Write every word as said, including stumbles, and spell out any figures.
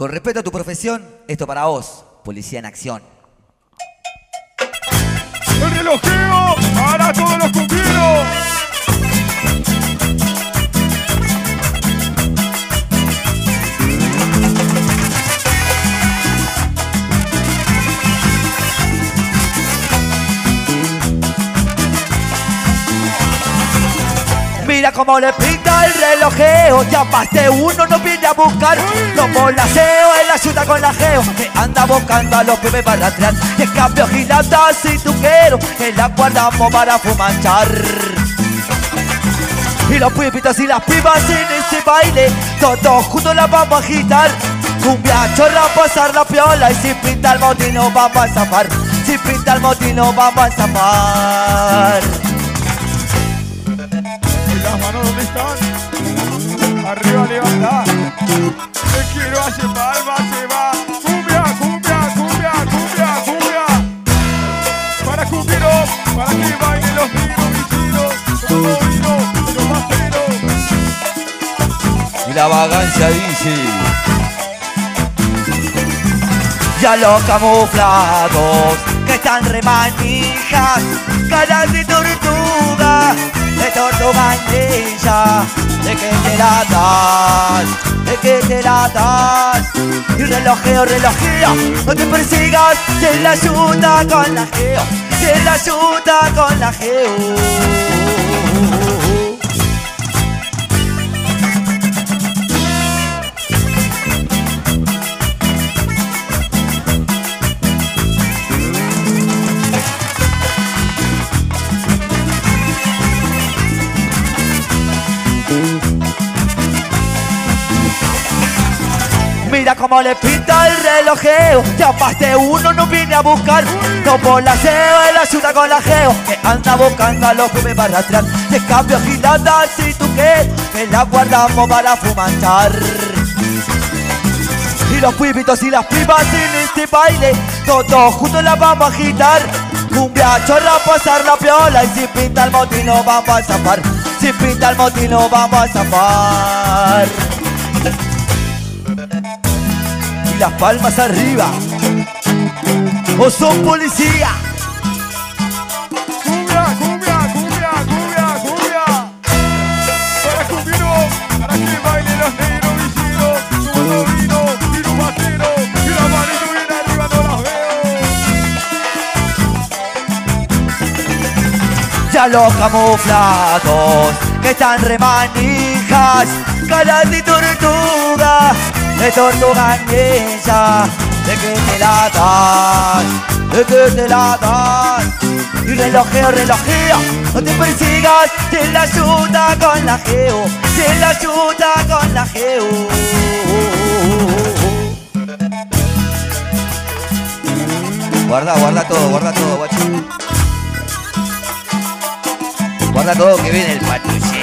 Con respeto a tu profesión, esto para vos, policía en acción. El relojeo para todos los cumpleaños. Mira cómo le pinta el relojeo, ya más de uno nos viene a buscar. No molaseo, él ayuda con la geo, que anda buscando a los pibes para atrás. Y en cambio gilatas y tuquero, que la guardamos para fumanchar. Y los pibitos y las pibas en este baile, todos juntos la vamos a agitar. Cumbia chorra, pasar la piola, y si pinta el motín nos vamos a zafar. Si pinta el motín nos vamos a zafar. Las manos donde están, arriba levanta. Te quiero hacer palmas, se va. Cumbia, cumbia, cumbia, cumbia, cumbia. Para cumbieros, para que bailen los negros vestidos, los movinos y los pasteros. Y la vagancia dice: ya los camuflados que están remanijas, caras de tortuga, de tortuga ella, de que te la das, de que te la das. Y relojeo, relojeo, no te persigas, se la ayuda con la geo, se la ayuda con la geo. Mira cómo le pinta el relojeo, ya más de uno nos viene a buscar. No molaseo, él ayuda con la geo, que anda buscando a los pibes para atrás. De cambio gilatas y tuquero, que la guardamos para fumanchar. Y los pibitos y las pibas en este baile, todos juntos la vamos a agitar. Cumbia chorra, pasar la piola, y si pinta el motín nos vamos a zafar. Si pinta el motín nos vamos a zafar. Y las palmas arriba, o son policía. Cumbia, cumbia, cumbia, cumbia, cumbia. Para cumbieros, para que bailen los negros vestidos, los movinos y los pasteros. Y las manitos bien arriba no las veo. Ya los camuflados que están remanijas, caras de tortuga, de tortuga ella, de que te la das, de que te la das. Y relojeo, relojeo, no te persigas, se la ayuda con la geo, se la ayuda con la geo. Guarda, guarda todo, guarda todo, guacho. Guarda todo que viene el patrullero.